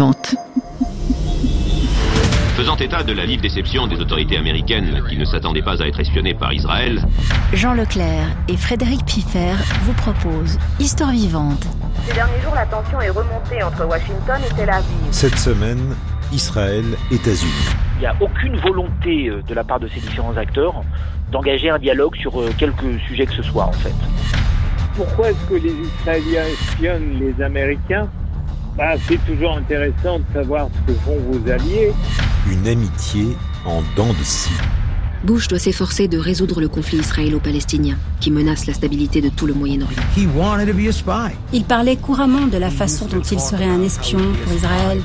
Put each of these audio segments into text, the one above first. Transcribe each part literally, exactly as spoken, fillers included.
vivante. Faisant état de la vive déception des autorités américaines qui ne s'attendaient pas à être espionnées par Israël, Jean Leclerc et Frédéric Piffer vous proposent Histoire vivante. Ces derniers jours, la tension est remontée entre Washington et Tel Aviv. Cette semaine, Israël, États-Unis. Il n'y a aucune volonté de la part de ces différents acteurs d'engager un dialogue sur quelque sujet que ce soit, en fait. Pourquoi est-ce que les Israéliens espionnent les Américains ? Bah, c'est toujours intéressant de savoir ce que font vos alliés. Une amitié en dents de scie. Bush doit s'efforcer de résoudre le conflit israélo-palestinien, qui menace la stabilité de tout le Moyen-Orient. Il parlait couramment de la façon dont il serait un espion pour Israël.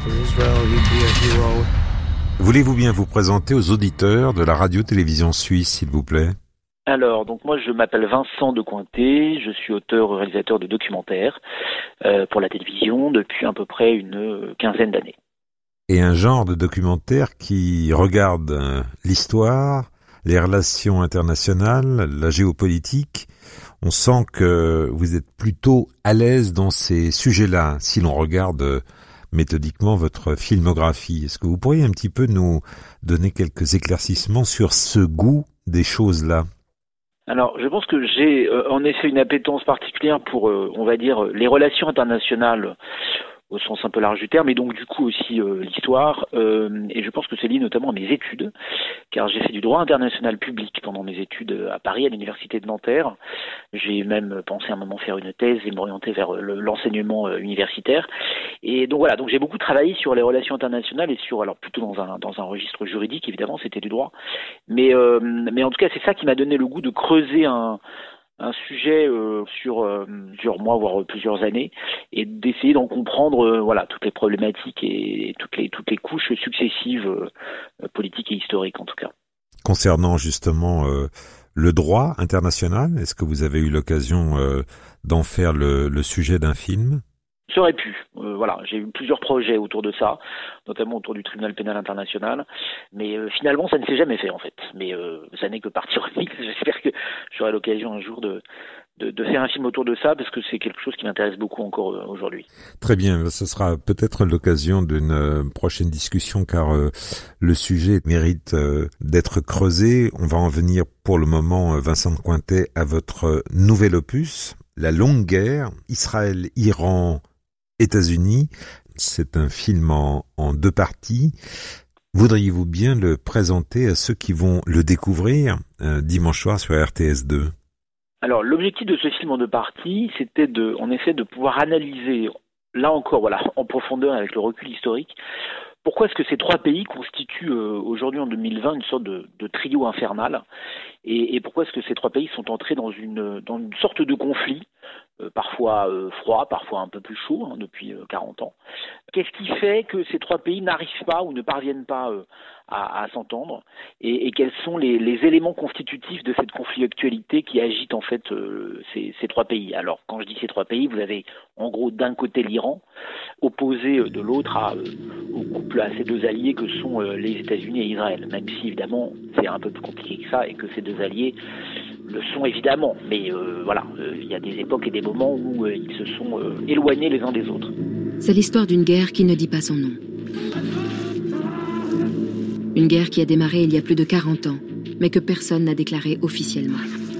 Voulez-vous bien vous présenter aux auditeurs de la radio-télévision suisse, s'il vous plaît ? Alors, donc moi je m'appelle Vincent de Cointet, je suis auteur-réalisateur de documentaires euh, pour la télévision depuis à peu près une quinzaine d'années. Et un genre de documentaire qui regarde euh, l'histoire, les relations internationales, la géopolitique. On sent que vous êtes plutôt à l'aise dans ces sujets-là, si l'on regarde euh, méthodiquement votre filmographie. Est-ce que vous pourriez un petit peu nous donner quelques éclaircissements sur ce goût des choses-là ? Alors, je pense que j'ai euh, en effet une appétence particulière pour, euh, on va dire, les relations internationales au sens un peu large du terme, et donc du coup aussi euh, l'histoire, euh, et je pense que c'est lié notamment à mes études, car j'ai fait du droit international public pendant mes études à Paris, à l'université de Nanterre. J'ai même pensé à un moment faire une thèse et m'orienter vers le, l'enseignement euh, universitaire. Et donc voilà, donc j'ai beaucoup travaillé sur les relations internationales et sur, alors plutôt dans un dans un registre juridique évidemment, c'était du droit, mais euh, mais en tout cas c'est ça qui m'a donné le goût de creuser un un sujet euh, sur euh, plusieurs mois, voire plusieurs années, et d'essayer d'en comprendre euh, voilà toutes les problématiques et, et toutes les toutes les couches successives euh, politiques et historiques en tout cas. Concernant justement euh, le droit international, est-ce que vous avez eu l'occasion euh, d'en faire le, le sujet d'un film ? Ça aurait pu. Euh, voilà, j'ai eu plusieurs projets autour de ça, notamment autour du tribunal pénal international, mais euh, finalement ça ne s'est jamais fait en fait. Mais euh, ça n'est que partie remise. J'espère que j'aurai l'occasion un jour de, de de faire un film autour de ça, parce que c'est quelque chose qui m'intéresse beaucoup encore euh, aujourd'hui. Très bien, ce sera peut-être l'occasion d'une euh, prochaine discussion, car euh, le sujet mérite euh, d'être creusé. On va en venir pour le moment, euh, Vincent de Cointet, à votre euh, nouvel opus, La longue guerre, Israël-Iran États-Unis. C'est un film en, en deux parties. Voudriez-vous bien le présenter à ceux qui vont le découvrir euh, dimanche soir sur R T S deux ? Alors, l'objectif de ce film en deux parties, c'était de, en effet, de pouvoir analyser, là encore, voilà, en profondeur avec le recul historique, pourquoi est-ce que ces trois pays constituent euh, aujourd'hui en deux mille vingt une sorte de, de trio infernal, et, et pourquoi est-ce que ces trois pays sont entrés dans une, dans une sorte de conflit, euh, parfois euh, froid, parfois un peu plus chaud, hein, depuis euh, quarante ans. Qu'est-ce qui fait que ces trois pays n'arrivent pas ou ne parviennent pas euh, à, à s'entendre, et, et quels sont les, les éléments constitutifs de cette conflictualité qui agite en fait euh, ces, ces trois pays. Alors, quand je dis ces trois pays, vous avez en gros d'un côté l'Iran, opposé euh, de l'autre à, euh, au couple, à ces deux alliés que sont euh, les États-Unis et Israël, même si évidemment c'est un peu plus compliqué que ça et que ces deux alliés le sont évidemment, mais euh, voilà, il euh, y a des époques et des moments où euh, ils se sont euh, éloignés les uns des autres. C'est l'histoire d'une guerre qui ne dit pas son nom. Une guerre qui a démarré il y a plus de quarante ans, mais que personne n'a déclarée officiellement.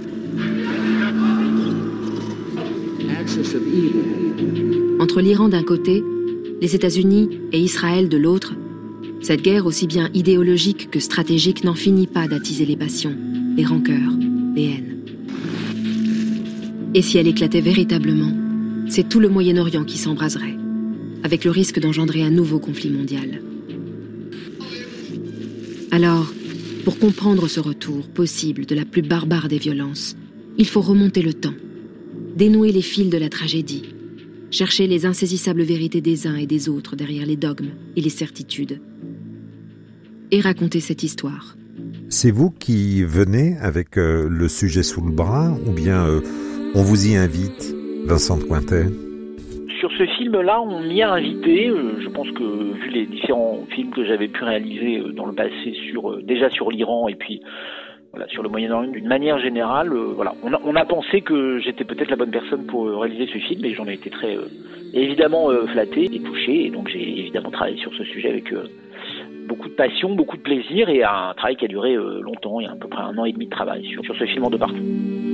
Entre l'Iran d'un côté, les États-Unis et Israël de l'autre, cette guerre aussi bien idéologique que stratégique n'en finit pas d'attiser les passions, les rancœurs, les haines. Et si elle éclatait véritablement, c'est tout le Moyen-Orient qui s'embraserait, avec le risque d'engendrer un nouveau conflit mondial. Alors, pour comprendre ce retour possible de la plus barbare des violences, il faut remonter le temps, dénouer les fils de la tragédie, chercher les insaisissables vérités des uns et des autres derrière les dogmes et les certitudes, et raconter cette histoire. C'est vous qui venez avec euh, le sujet sous le bras, ou bien euh, on vous y invite, Vincent de Cointet ? Sur ce film-là, on m'y a invité. Je pense que, vu les différents films que j'avais pu réaliser dans le passé, sur déjà sur l'Iran et puis Voilà, sur le Moyen-Orient d'une manière générale, euh, voilà, on a, on a pensé que j'étais peut-être la bonne personne pour euh, réaliser ce film, et j'en ai été très euh, évidemment euh, flatté et touché, et donc j'ai évidemment travaillé sur ce sujet avec euh, beaucoup de passion, beaucoup de plaisir, et un travail qui a duré euh, longtemps, il y a à peu près un an et demi de travail sur, sur ce film en deux parties.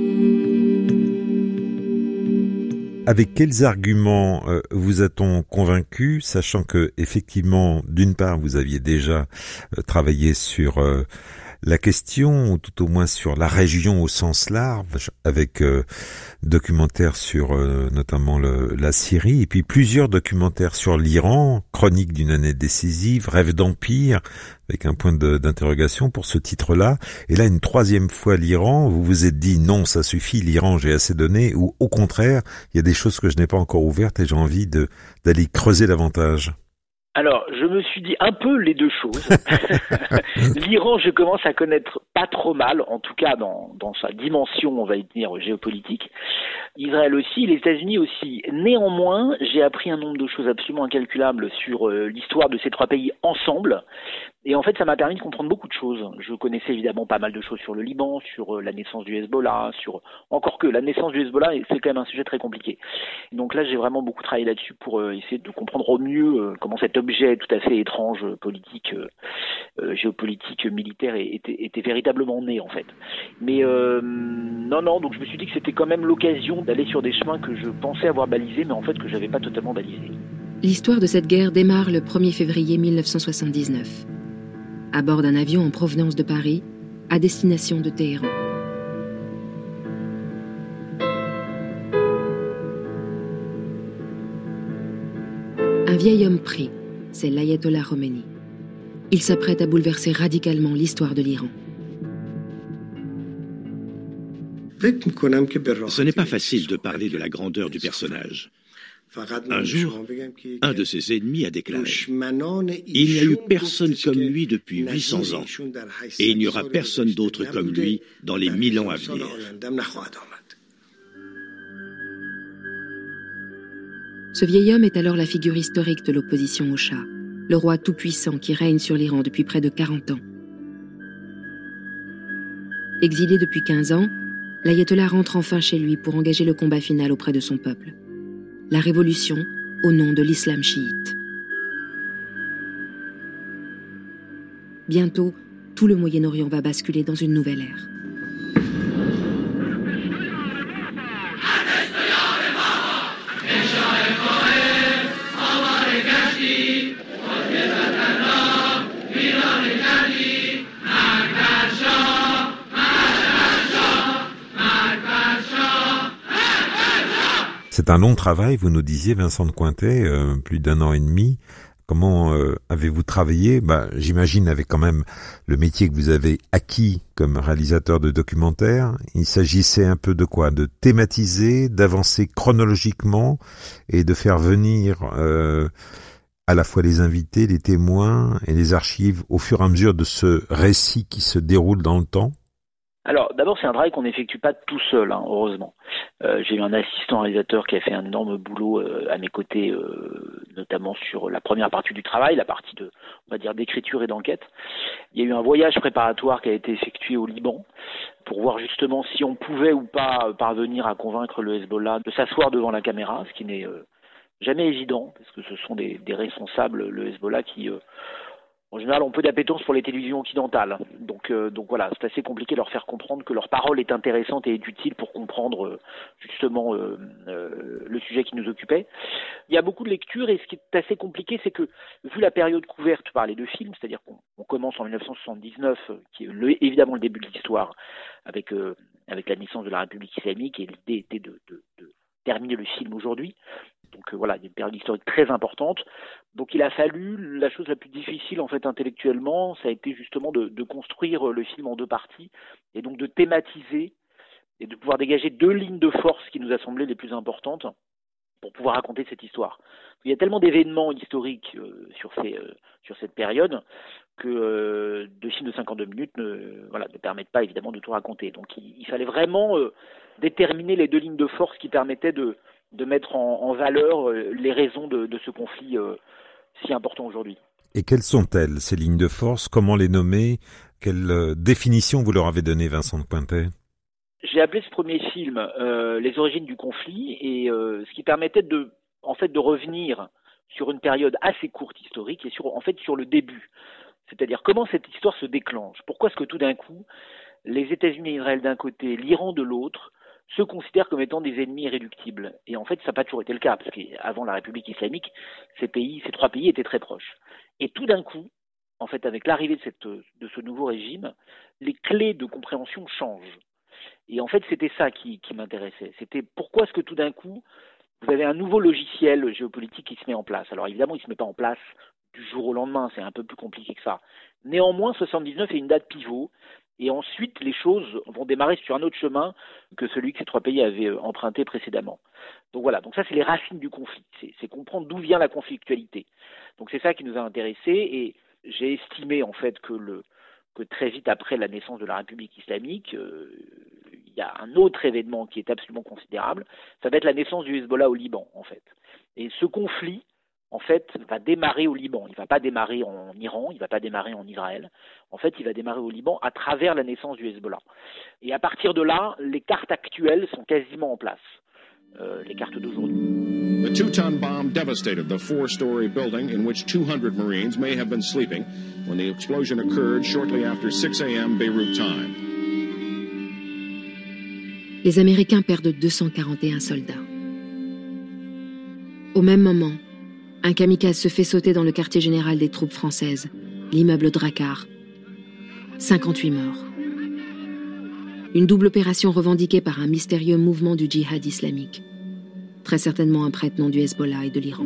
Avec quels arguments euh, vous a-t-on convaincu, sachant que effectivement, d'une part, vous aviez déjà euh, travaillé sur euh, la question, ou tout au moins sur la région au sens large, avec euh, documentaires sur euh, notamment le, la Syrie, et puis plusieurs documentaires sur l'Iran, Chronique d'une année décisive, Rêve d'empire, avec un point de, d'interrogation pour ce titre-là. Et là, une troisième fois l'Iran, vous vous êtes dit non, ça suffit, l'Iran, j'ai assez donné, ou au contraire, il y a des choses que je n'ai pas encore ouvertes et j'ai envie de, d'aller creuser davantage. Alors, je me suis dit un peu les deux choses. L'Iran, je commence à connaître pas trop mal, en tout cas dans, dans sa dimension, on va dire, géopolitique. Israël aussi, les États-Unis aussi. Néanmoins, j'ai appris un nombre de choses absolument incalculables sur euh, l'histoire de ces trois pays ensemble. Et en fait, ça m'a permis de comprendre beaucoup de choses. Je connaissais évidemment pas mal de choses sur le Liban, sur euh, la naissance du Hezbollah, sur encore que la naissance du Hezbollah, c'est quand même un sujet très compliqué. Donc là, j'ai vraiment beaucoup travaillé là-dessus pour euh, essayer de comprendre au mieux euh, comment cet objet tout à fait étrange, politique, euh, euh, géopolitique, militaire, était, était véritablement né en fait. Mais euh, non, non. Donc je me suis dit que c'était quand même l'occasion d'aller sur des chemins que je pensais avoir balisés, mais en fait que j'avais pas totalement balisés. L'histoire de cette guerre démarre le premier février mille neuf cent soixante-dix-neuf. À bord d'un avion en provenance de Paris, à destination de Téhéran. Un vieil homme pris, c'est l'ayatollah Khomeini. Il s'apprête à bouleverser radicalement l'histoire de l'Iran. Ce n'est pas facile de parler de la grandeur du personnage. Un jour, un de ses ennemis a déclaré « Il n'y a eu personne comme lui depuis huit cents ans, et il n'y aura personne d'autre comme lui dans les mille ans à venir. » Ce vieil homme est alors la figure historique de l'opposition au Shah, le roi tout-puissant qui règne sur l'Iran depuis près de quarante ans. Exilé depuis quinze ans, l'ayatollah rentre enfin chez lui pour engager le combat final auprès de son peuple. La révolution au nom de l'islam chiite. Bientôt, tout le Moyen-Orient va basculer dans une nouvelle ère. C'est un long travail, vous nous disiez, Vincent de Cointet, euh, plus d'un an et demi. Comment euh, avez-vous travaillé ? Bah, j'imagine avec quand même le métier que vous avez acquis comme réalisateur de documentaires. Il s'agissait un peu de quoi ? De thématiser, d'avancer chronologiquement et de faire venir euh, à la fois les invités, les témoins et les archives au fur et à mesure de ce récit qui se déroule dans le temps ? Alors, d'abord, c'est un travail qu'on n'effectue pas tout seul, hein, heureusement. Euh, j'ai eu un assistant réalisateur qui a fait un énorme boulot euh, à mes côtés, euh, notamment sur la première partie du travail, la partie de, on va dire, d'écriture et d'enquête. Il y a eu un voyage préparatoire qui a été effectué au Liban pour voir justement si on pouvait ou pas parvenir à convaincre le Hezbollah de s'asseoir devant la caméra, ce qui n'est euh, jamais évident, parce que ce sont des, des responsables, le Hezbollah, qui... Euh, En général, on peut d'appétence pour les télévisions occidentales. Donc, euh, donc voilà, c'est assez compliqué de leur faire comprendre que leur parole est intéressante et est utile pour comprendre euh, justement euh, euh, le sujet qui nous occupait. Il y a beaucoup de lectures et ce qui est assez compliqué, c'est que vu la période couverte par les deux films, c'est-à-dire qu'on on commence en dix-neuf cent soixante-dix-neuf, qui est le, évidemment le début de l'histoire, avec euh, avec la naissance de la République islamique, et l'idée était de, de, de terminer le film aujourd'hui. Donc euh, voilà, il y a une période historique très importante. Donc il a fallu, la chose la plus difficile en fait intellectuellement, ça a été justement de, de construire le film en deux parties et donc de thématiser et de pouvoir dégager deux lignes de force qui nous a semblé les plus importantes pour pouvoir raconter cette histoire. Il y a tellement d'événements historiques euh, sur, ces, euh, sur cette période que euh, deux films de cinquante-deux minutes ne, voilà, ne permettent pas évidemment de tout raconter. Donc il, il fallait vraiment euh, déterminer les deux lignes de force qui permettaient de de mettre en, en valeur euh, les raisons de, de ce conflit euh, si important aujourd'hui. Et quelles sont-elles, ces lignes de force ? Comment les nommer ? Quelle euh, définition vous leur avez donnée, Vincent de Cointet ? J'ai appelé ce premier film euh, Les origines du conflit, et euh, ce qui permettait de, en fait, de revenir sur une période assez courte historique et sur, en fait, sur le début. C'est-à-dire comment cette histoire se déclenche. Pourquoi est-ce que tout d'un coup, les États-Unis et Israël d'un côté, l'Iran de l'autre, se considèrent comme étant des ennemis irréductibles. Et en fait, ça n'a pas toujours été le cas, parce qu'avant la République islamique, ces pays, ces trois pays étaient très proches. Et tout d'un coup, en fait, avec l'arrivée de, cette, de ce nouveau régime, les clés de compréhension changent. Et en fait, c'était ça qui, qui m'intéressait. C'était pourquoi est-ce que tout d'un coup, vous avez un nouveau logiciel géopolitique qui se met en place. Alors évidemment, il ne se met pas en place du jour au lendemain, c'est un peu plus compliqué que ça. Néanmoins, soixante-dix-neuf est une date pivot. Et ensuite, les choses vont démarrer sur un autre chemin que celui que ces trois pays avaient emprunté précédemment. Donc voilà, donc ça c'est les racines du conflit, c'est, c'est comprendre d'où vient la conflictualité. Donc c'est ça qui nous a intéressés, et j'ai estimé en fait que, le, que très vite après la naissance de la République islamique, euh, il y a un autre événement qui est absolument considérable, ça va être la naissance du Hezbollah au Liban en fait. Et ce conflit, en fait, va démarrer au Liban. Il ne va pas démarrer en Iran, il ne va pas démarrer en Israël. En fait, il va démarrer au Liban à travers la naissance du Hezbollah. Et à partir de là, les cartes actuelles sont quasiment en place, euh, les cartes d'aujourd'hui. The two-ton bomb devastated the four-story building in which two hundred Marines may have been sleeping when the explosion occurred shortly after six a.m. Beirut time. Les Américains perdent deux cent quarante et un soldats. Au même moment, un kamikaze se fait sauter dans le quartier général des troupes françaises, l'immeuble Drakkar. cinquante-huit morts. Une double opération revendiquée par un mystérieux mouvement du djihad islamique. Très certainement un prête-nom du Hezbollah et de l'Iran.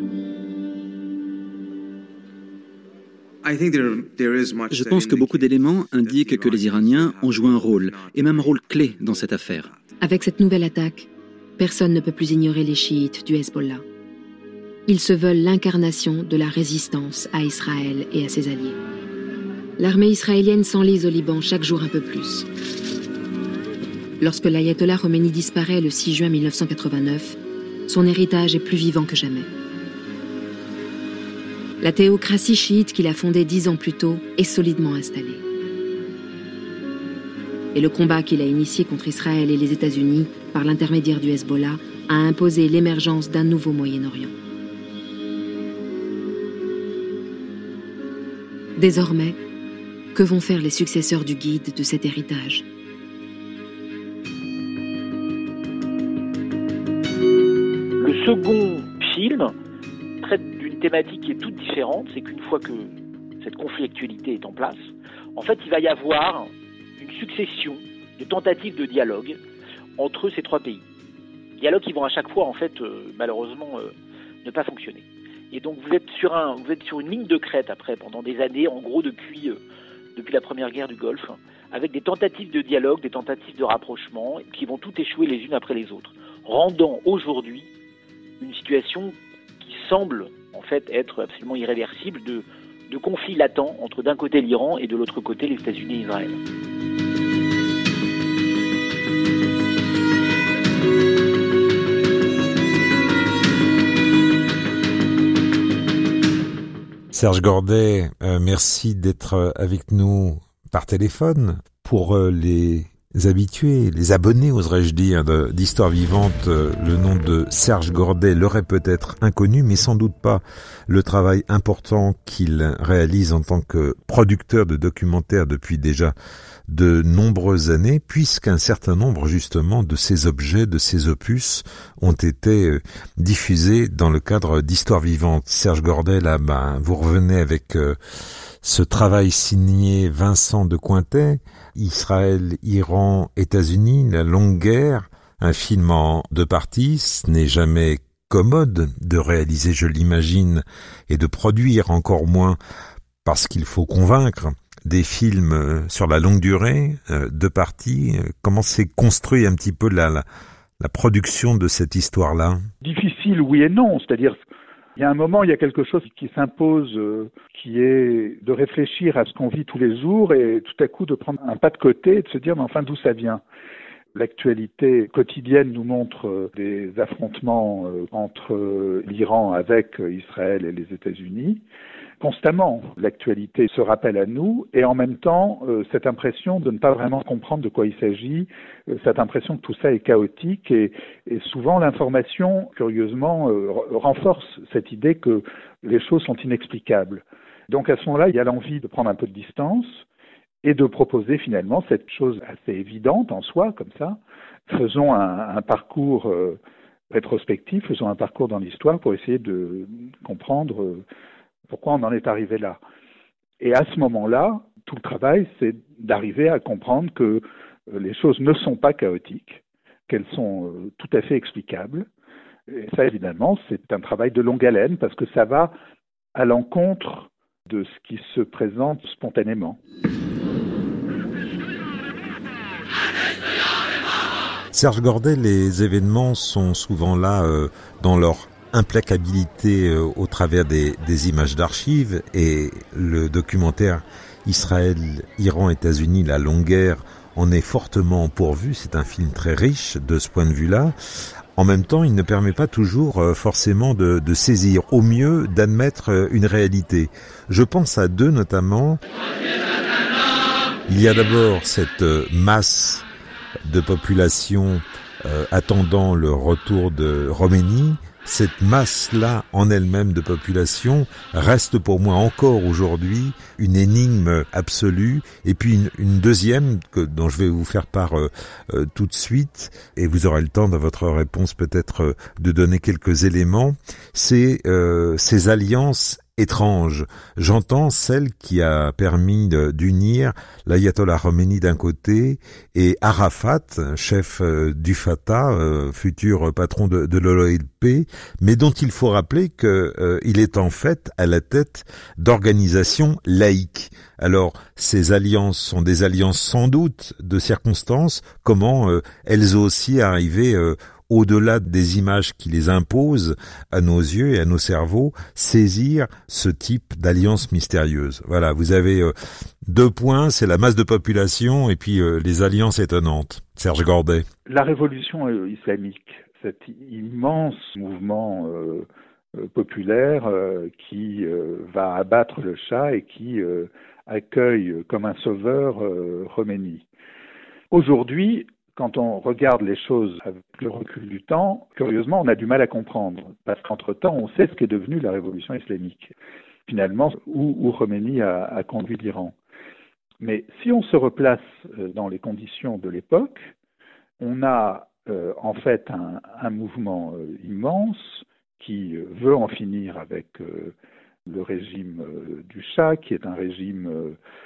Je pense que beaucoup d'éléments indiquent que les Iraniens ont joué un rôle, et même un rôle clé dans cette affaire. Avec cette nouvelle attaque, personne ne peut plus ignorer les chiites du Hezbollah. Ils se veulent l'incarnation de la résistance à Israël et à ses alliés. L'armée israélienne s'enlise au Liban chaque jour un peu plus. Lorsque l'ayatollah Khomeini disparaît le six juin mille neuf cent quatre-vingt-neuf, son héritage est plus vivant que jamais. La théocratie chiite qu'il a fondée dix ans plus tôt est solidement installée. Et le combat qu'il a initié contre Israël et les États-Unis, par l'intermédiaire du Hezbollah, a imposé l'émergence d'un nouveau Moyen-Orient. Désormais, que vont faire les successeurs du guide de cet héritage ? Le second film traite d'une thématique qui est toute différente, c'est qu'une fois que cette conflictualité est en place, en fait, il va y avoir une succession de tentatives de dialogue entre ces trois pays. Dialogues qui vont à chaque fois, en fait, euh, malheureusement, euh, ne pas fonctionner. Et donc vous êtes sur un, vous êtes sur une ligne de crête après, pendant des années, en gros depuis, euh, depuis la première guerre du Golfe, avec des tentatives de dialogue, des tentatives de rapprochement, qui vont toutes échouer les unes après les autres, rendant aujourd'hui une situation qui semble en fait être absolument irréversible de, de conflit latent entre d'un côté l'Iran et de l'autre côté les États-Unis et Israël. Serge Gordet, euh, merci d'être avec nous par téléphone. Pour euh, les habitués, les abonnés, oserais-je dire, de, d'Histoire Vivante, euh, le nom de Serge Gordet leur est peut-être inconnu, mais sans doute pas le travail important qu'il réalise en tant que producteur de documentaires depuis déjà de nombreuses années, puisqu'un certain nombre justement de ces objets, de ces opus ont été diffusés dans le cadre d'Histoire Vivante. Serge Gordet, là, ben, vous revenez avec euh, ce travail signé Vincent de Cointet, Israël, Iran, États-Unis, la longue guerre, un film en deux parties. Ce n'est jamais commode de réaliser, je l'imagine, et de produire encore moins, parce qu'il faut convaincre, des films sur la longue durée, euh, deux parties. Comment s'est construit un petit peu la, la, la production de cette histoire-là ? Difficile, oui et non. C'est-à-dire, il y a un moment, il y a quelque chose qui s'impose, euh, qui est de réfléchir à ce qu'on vit tous les jours et tout à coup de prendre un pas de côté et de se dire, mais enfin, d'où ça vient ? L'actualité quotidienne nous montre des affrontements entre l'Iran avec Israël et les États-Unis. constamment. L'actualité se rappelle à nous et en même temps, euh, cette impression de ne pas vraiment comprendre de quoi il s'agit, euh, cette impression que tout ça est chaotique et, et souvent l'information, curieusement, euh, renforce cette idée que les choses sont inexplicables. Donc à ce moment-là, il y a l'envie de prendre un peu de distance et de proposer finalement cette chose assez évidente en soi, comme ça. Faisons un, un parcours euh, rétrospectif, faisons un parcours dans l'histoire pour essayer de comprendre euh, pourquoi on en est arrivé là. Et à ce moment-là, tout le travail, c'est d'arriver à comprendre que euh, les choses ne sont pas chaotiques, qu'elles sont euh, tout à fait explicables. Et ça, évidemment, c'est un travail de longue haleine parce que ça va à l'encontre de ce qui se présente spontanément. Serge Gordet, les événements sont souvent là euh, dans leur implacabilité euh, au travers des, des images d'archives et le documentaire Israël, Iran, États-Unis, la longue guerre en est fortement pourvu. C'est un film très riche de ce point de vue-là. En même temps, il ne permet pas toujours euh, forcément de, de saisir, au mieux d'admettre euh, une réalité. Je pense à deux notamment. Il y a d'abord cette euh, masse de population euh, attendant le retour de Khomeini. Cette masse-là, en elle-même de population, reste pour moi encore aujourd'hui une énigme absolue. Et puis une, une deuxième, que, dont je vais vous faire part euh, euh, tout de suite, et vous aurez le temps dans votre réponse peut-être euh, de donner quelques éléments, c'est euh, ces alliances étrange. J'entends celle qui a permis de, d'unir l'ayatollah Khomeini d'un côté et Arafat, chef euh, du Fatah, euh, futur patron de, de l'O L P, mais dont il faut rappeler que euh, il est en fait à la tête d'organisations laïques. Alors, ces alliances sont des alliances sans doute de circonstances. Comment euh, elles aussi arrivées euh, au-delà des images qui les imposent à nos yeux et à nos cerveaux, saisir ce type d'alliance mystérieuse. Voilà, vous avez euh, deux points, c'est la masse de population et puis euh, les alliances étonnantes. Serge Gordet. La révolution euh, islamique, cet immense mouvement euh, euh, populaire euh, qui euh, va abattre le Shah et qui euh, accueille comme un sauveur euh, Khomeini. Aujourd'hui, quand on regarde les choses avec le recul du temps, curieusement, on a du mal à comprendre. Parce qu'entre-temps, on sait ce qu'est devenu la révolution islamique. Finalement, où, où Khomeini a, a conduit l'Iran. Mais si on se replace dans les conditions de l'époque, on a euh, en fait un, un mouvement euh, immense qui euh, veut en finir avec euh, le régime euh, du Shah, qui est un régime euh,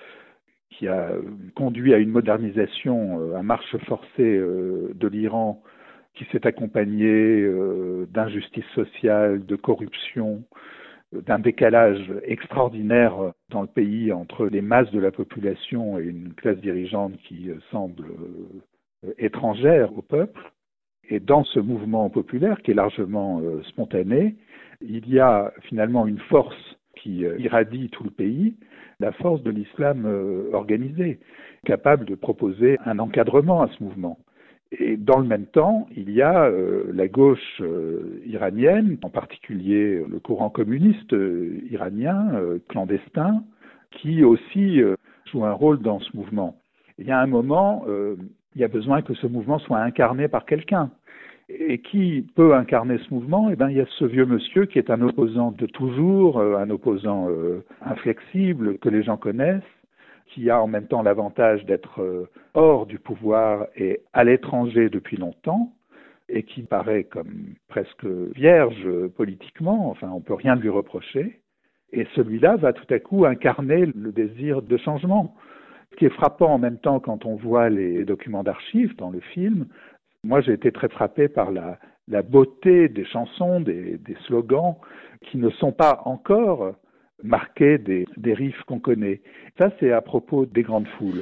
qui a conduit à une modernisation à marche forcée de l'Iran, qui s'est accompagnée d'injustice sociale, de corruption, d'un décalage extraordinaire dans le pays entre les masses de la population et une classe dirigeante qui semble étrangère au peuple. Et dans ce mouvement populaire, qui est largement spontané, il y a finalement une force qui irradie tout le pays, la force de l'islam euh, organisé, capable de proposer un encadrement à ce mouvement. Et dans le même temps, il y a euh, la gauche euh, iranienne, en particulier le courant communiste euh, iranien, euh, clandestin, qui aussi euh, joue un rôle dans ce mouvement. Il y a un moment, euh, il y a besoin que ce mouvement soit incarné par quelqu'un. Et qui peut incarner ce mouvement? Eh bien, il y a ce vieux monsieur qui est un opposant de toujours, euh, un opposant euh, inflexible que les gens connaissent, qui a en même temps l'avantage d'être euh, hors du pouvoir et à l'étranger depuis longtemps, et qui paraît comme presque vierge politiquement, enfin on peut rien lui reprocher. Et celui-là va tout à coup incarner le désir de changement. Ce qui est frappant en même temps quand on voit les documents d'archives dans le film, moi, j'ai été très frappé par la, la beauté des chansons, des, des slogans, qui ne sont pas encore marqués des, des riffs qu'on connaît. Ça, c'est à propos des grandes foules.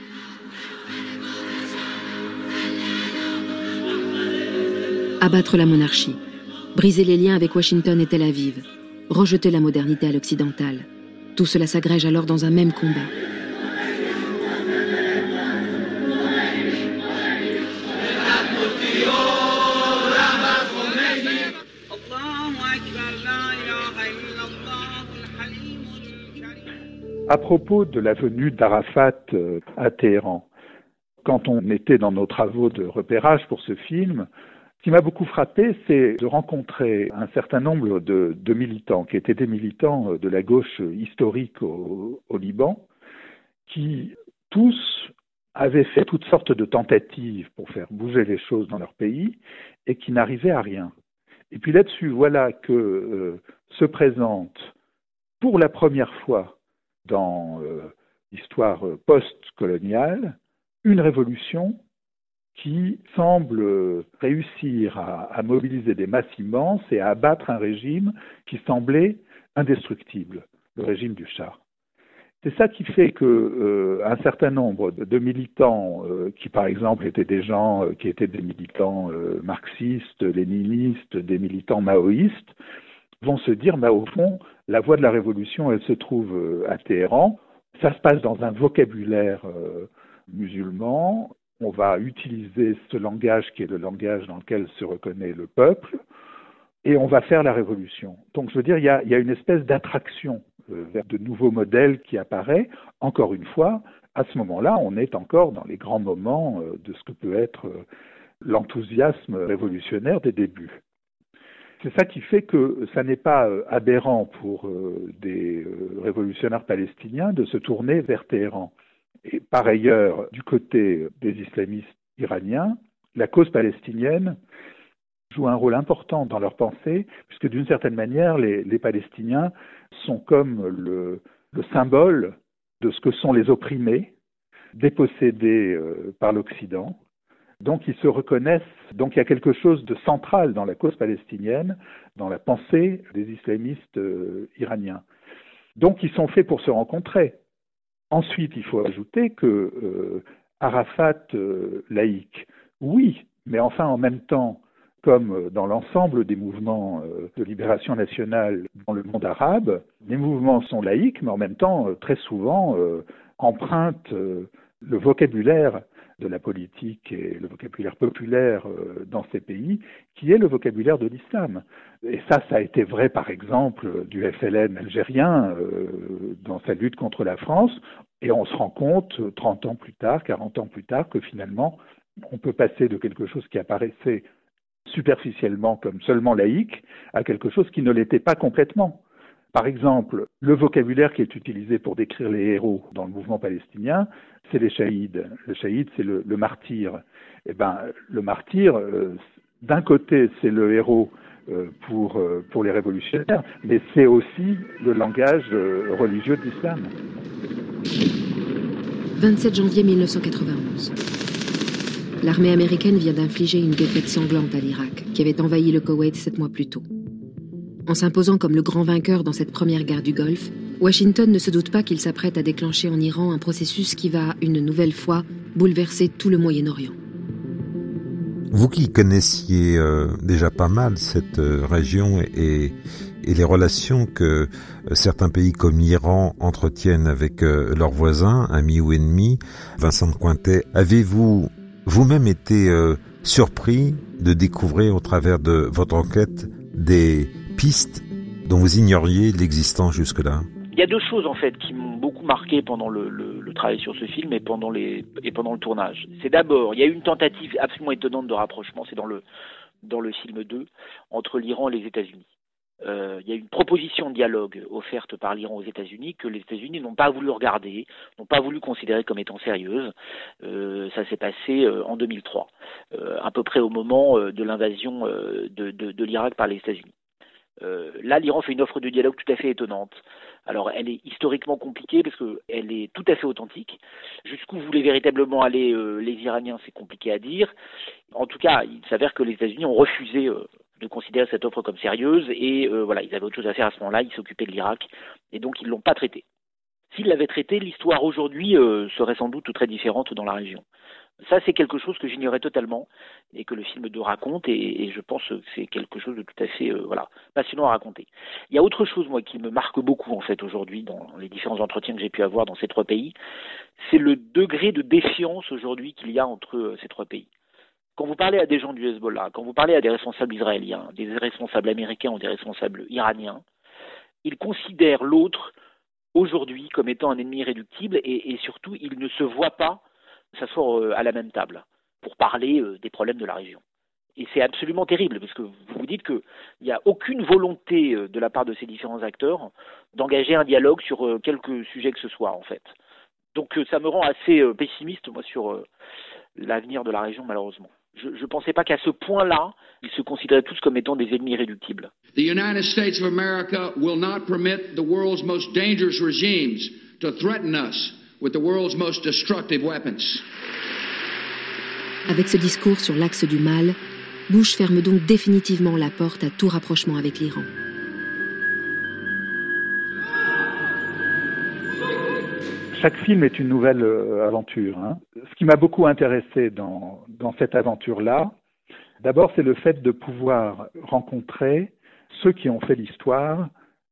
Abattre la monarchie, briser les liens avec Washington et Tel Aviv, rejeter la modernité à l'occidentale. Tout cela s'agrège alors dans un même combat. À propos de la venue d'Arafat à Téhéran, quand on était dans nos travaux de repérage pour ce film, ce qui m'a beaucoup frappé, c'est de rencontrer un certain nombre de, de militants, qui étaient des militants de la gauche historique au, au Liban, qui tous avaient fait toutes sortes de tentatives pour faire bouger les choses dans leur pays et qui n'arrivaient à rien. Et puis là-dessus, voilà que euh, se présente pour la première fois dans euh, l'histoire post-coloniale une révolution qui semble réussir à, à mobiliser des masses immenses et à abattre un régime qui semblait indestructible, le régime du Shah. C'est ça qui fait que euh, un certain nombre de, de militants, euh, qui par exemple étaient des gens euh, qui étaient des militants euh, marxistes, léninistes, des militants maoïstes, vont se dire, bah, au fond, la voie de la révolution, elle se trouve euh, à Téhéran. Ça se passe dans un vocabulaire euh, musulman. On va utiliser ce langage qui est le langage dans lequel se reconnaît le peuple, et on va faire la révolution. Donc, je veux dire, il y a, il y a une espèce d'attraction euh, vers de nouveaux modèles qui apparaît. Encore une fois, à ce moment-là, on est encore dans les grands moments euh, de ce que peut être euh, l'enthousiasme révolutionnaire des débuts. C'est ça qui fait que ça n'est pas euh, aberrant pour euh, des euh, révolutionnaires palestiniens de se tourner vers Téhéran. Et par ailleurs, du côté des islamistes iraniens, la cause palestinienne joue un rôle important dans leur pensée, puisque d'une certaine manière, les, les Palestiniens sont comme le, le symbole de ce que sont les opprimés, dépossédés euh, par l'Occident. Donc ils se reconnaissent, donc il y a quelque chose de central dans la cause palestinienne, dans la pensée des islamistes euh, iraniens. Donc ils sont faits pour se rencontrer. Ensuite, il faut ajouter que euh, Arafat euh, laïque, oui, mais enfin en même temps, comme dans l'ensemble des mouvements euh, de libération nationale dans le monde arabe, les mouvements sont laïques, mais en même temps, euh, très souvent, euh, empruntent euh, le vocabulaire de la politique et le vocabulaire populaire euh, dans ces pays, qui est le vocabulaire de l'islam. Et ça, ça a été vrai, par exemple, du F L N algérien euh, dans sa lutte contre la France, et on se rend compte, trente ans plus tard, quarante ans plus tard, que finalement, on peut passer de quelque chose qui apparaissait superficiellement comme seulement laïque à quelque chose qui ne l'était pas complètement. Par exemple, le vocabulaire qui est utilisé pour décrire les héros dans le mouvement palestinien, c'est les shahids. Le shahid, c'est le, le martyr. Eh ben, le martyr, euh, d'un côté, c'est le héros euh, pour, euh, pour les révolutionnaires, mais c'est aussi le langage euh, religieux de l'islam. vingt-sept janvier mille neuf cent quatre-vingt-onze. L'armée américaine vient d'infliger une défaite sanglante à l'Irak, qui avait envahi le Koweït sept mois plus tôt. En s'imposant comme le grand vainqueur dans cette première guerre du Golfe, Washington ne se doute pas qu'il s'apprête à déclencher en Iran un processus qui va, une nouvelle fois, bouleverser tout le Moyen-Orient. Vous qui connaissiez euh, déjà pas mal cette euh, région et, et les relations que euh, certains pays comme l'Iran entretiennent avec euh, leurs voisins, amis ou ennemis, Vincent de Cointet, avez-vous vous-même été euh, surpris de découvrir au travers de votre enquête des pistes dont vous ignoriez l'existence jusque-là? Il y a deux choses en fait qui m'ont beaucoup marqué pendant le, le, le travail sur ce film et pendant, les, et pendant le tournage. C'est d'abord, il y a eu une tentative absolument étonnante de rapprochement, c'est dans le, dans le film deux, entre l'Iran et les États-Unis. Euh, il y a eu une proposition de dialogue offerte par l'Iran aux États-Unis que les États-Unis n'ont pas voulu regarder, n'ont pas voulu considérer comme étant sérieuse. Euh, ça s'est passé euh, en deux mille trois, euh, à peu près au moment euh, de l'invasion euh, de, de, de l'Irak par les États-Unis. Euh, là, l'Iran fait une offre de dialogue tout à fait étonnante. Alors, elle est historiquement compliquée parce qu'elle est tout à fait authentique. Jusqu'où voulaient véritablement aller euh, les Iraniens, c'est compliqué à dire. En tout cas, il s'avère que les États-Unis ont refusé euh, de considérer cette offre comme sérieuse et euh, voilà, ils avaient autre chose à faire à ce moment-là, ils s'occupaient de l'Irak et donc ils ne l'ont pas traité. S'ils l'avaient traité, l'histoire aujourd'hui euh, serait sans doute très différente dans la région. Ça, c'est quelque chose que j'ignorais totalement et que le film deux raconte et, et je pense que c'est quelque chose de tout à fait euh, voilà, passionnant à raconter. Il y a autre chose, moi, qui me marque beaucoup, en fait, aujourd'hui, dans les différents entretiens que j'ai pu avoir dans ces trois pays, c'est le degré de défiance aujourd'hui qu'il y a entre euh, ces trois pays. Quand vous parlez à des gens du Hezbollah, quand vous parlez à des responsables israéliens, des responsables américains ou des responsables iraniens, ils considèrent l'autre aujourd'hui comme étant un ennemi irréductible et, et surtout, ils ne se voient pas s'asseoir à la même table pour parler des problèmes de la région. Et c'est absolument terrible, parce que vous vous dites qu'il n'y a aucune volonté de la part de ces différents acteurs d'engager un dialogue sur quelque sujet que ce soit, en fait. Donc ça me rend assez pessimiste, moi, sur l'avenir de la région, malheureusement. Je ne pensais pas qu'à ce point-là, ils se considéraient tous comme étant des ennemis irréductibles. The United States of America will not permit the world's most dangerous regimes to threaten us with the world's most destructive weapons. Avec ce discours sur l'axe du mal, Bush ferme donc définitivement la porte à tout rapprochement avec l'Iran. Chaque film est une nouvelle euh, aventure. Hein. Ce qui m'a beaucoup intéressé dans, dans cette aventure-là, d'abord, c'est le fait de pouvoir rencontrer ceux qui ont fait l'histoire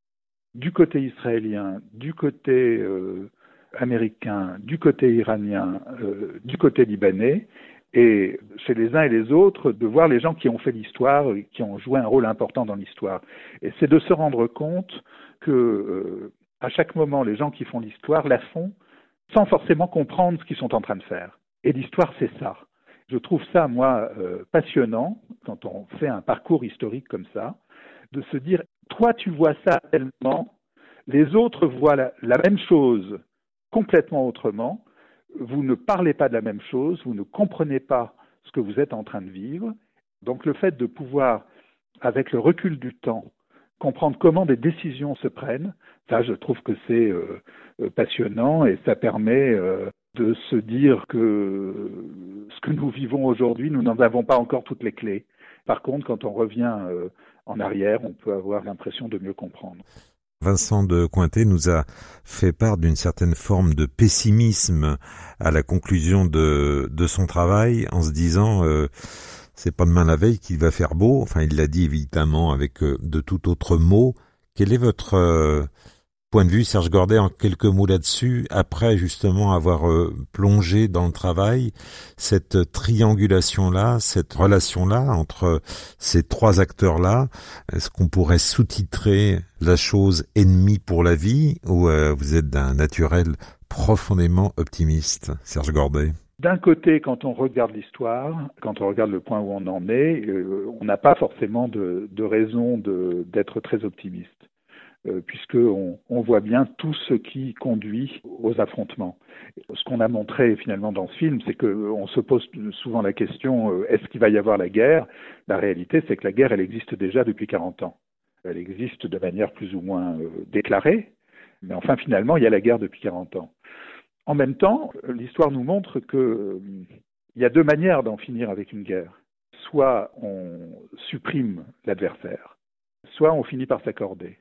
du côté israélien, du côté euh, américain, du côté iranien, euh, du côté libanais, et chez les uns et les autres, de voir les gens qui ont fait l'histoire, qui ont joué un rôle important dans l'histoire. Et c'est de se rendre compte que, euh, à chaque moment, les gens qui font l'histoire la font sans forcément comprendre ce qu'ils sont en train de faire. Et l'histoire, c'est ça. Je trouve ça, moi, euh, passionnant, quand on fait un parcours historique comme ça, de se dire, toi, tu vois ça tellement, les autres voient la, la même chose complètement autrement, vous ne parlez pas de la même chose, vous ne comprenez pas ce que vous êtes en train de vivre. Donc le fait de pouvoir, avec le recul du temps, comprendre comment des décisions se prennent, ça je trouve que c'est euh, passionnant et ça permet euh, de se dire que ce que nous vivons aujourd'hui, nous n'en avons pas encore toutes les clés. Par contre, quand on revient euh, en arrière, on peut avoir l'impression de mieux comprendre. Vincent de Cointet nous a fait part d'une certaine forme de pessimisme à la conclusion de, de son travail en se disant euh, c'est pas demain la veille qu'il va faire beau. Enfin, il l'a dit évidemment avec euh, de tout autre mot. Quel est votre euh, point de vue, Serge Gordet, en quelques mots là-dessus, après justement avoir euh, plongé dans le travail, cette triangulation-là, cette relation-là entre ces trois acteurs-là, est-ce qu'on pourrait sous-titrer la chose ennemie pour la vie, ou euh, vous êtes d'un naturel profondément optimiste, Serge Gordet? D'un côté, quand on regarde l'histoire, quand on regarde le point où on en est, euh, on n'a pas forcément de, de raison de, d'être très optimiste. Euh, puisqu'on on voit bien tout ce qui conduit aux affrontements. Ce qu'on a montré finalement dans ce film, c'est qu'on se pose souvent la question, euh, est-ce qu'il va y avoir la guerre? La réalité, c'est que la guerre, elle existe déjà depuis quarante ans. Elle existe de manière plus ou moins euh, déclarée, mais enfin finalement, il y a la guerre depuis quarante ans. En même temps, l'histoire nous montre qu'il euh, y a deux manières d'en finir avec une guerre. Soit on supprime l'adversaire, soit on finit par s'accorder.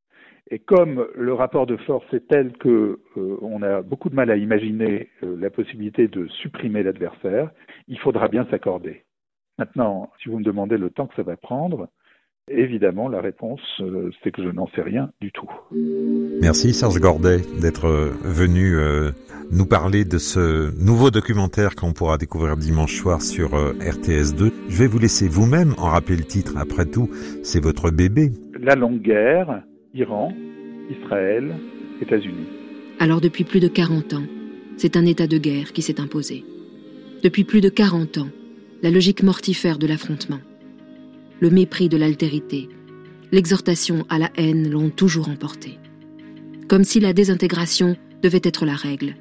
Et comme le rapport de force est tel que euh, on a beaucoup de mal à imaginer euh, la possibilité de supprimer l'adversaire, il faudra bien s'accorder. Maintenant, si vous me demandez le temps que ça va prendre, évidemment, la réponse, euh, c'est que je n'en sais rien du tout. Merci Serge Gordet d'être venu euh, nous parler de ce nouveau documentaire qu'on pourra découvrir dimanche soir sur euh, R T S deux. Je vais vous laisser vous-même en rappeler le titre. Après tout, c'est votre bébé. La longue guerre. Iran, Israël, États-Unis. Alors depuis plus de quarante ans, c'est un état de guerre qui s'est imposé. Depuis plus de quarante ans, la logique mortifère de l'affrontement, le mépris de l'altérité, l'exhortation à la haine l'ont toujours emporté. Comme si la désintégration devait être la règle.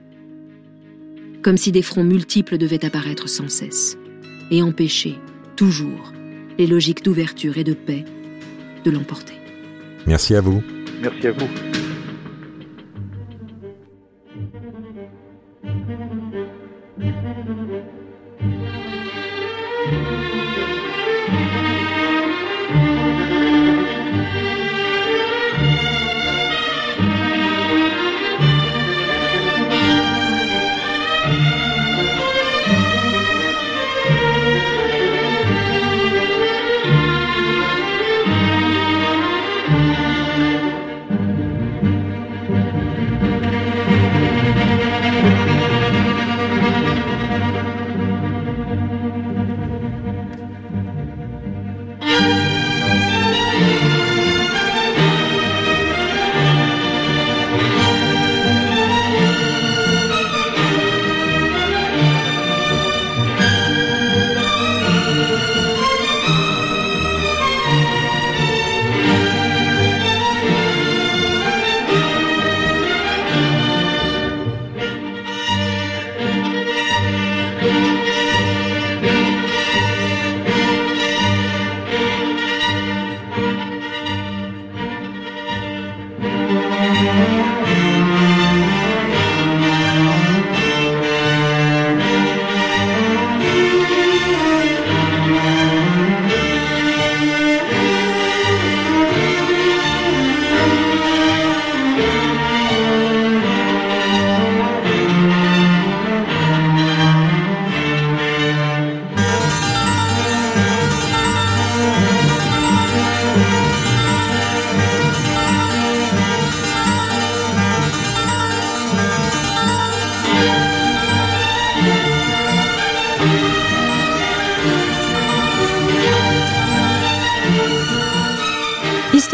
Comme si des fronts multiples devaient apparaître sans cesse et empêcher, toujours, les logiques d'ouverture et de paix de l'emporter. Merci à vous. Merci à vous.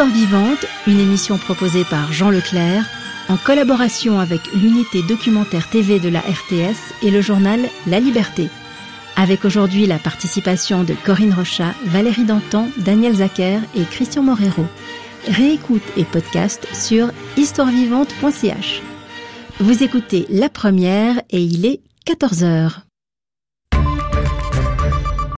Histoire vivante, une émission proposée par Jean Leclerc, en collaboration avec l'unité documentaire T V de la R T S et le journal La Liberté. Avec aujourd'hui la participation de Corinne Rochat, Valérie Dantan, Daniel Zacher et Christian Morero. Réécoute et podcast sur histoire vivante point c h. Vous écoutez La Première et il est quatorze heures.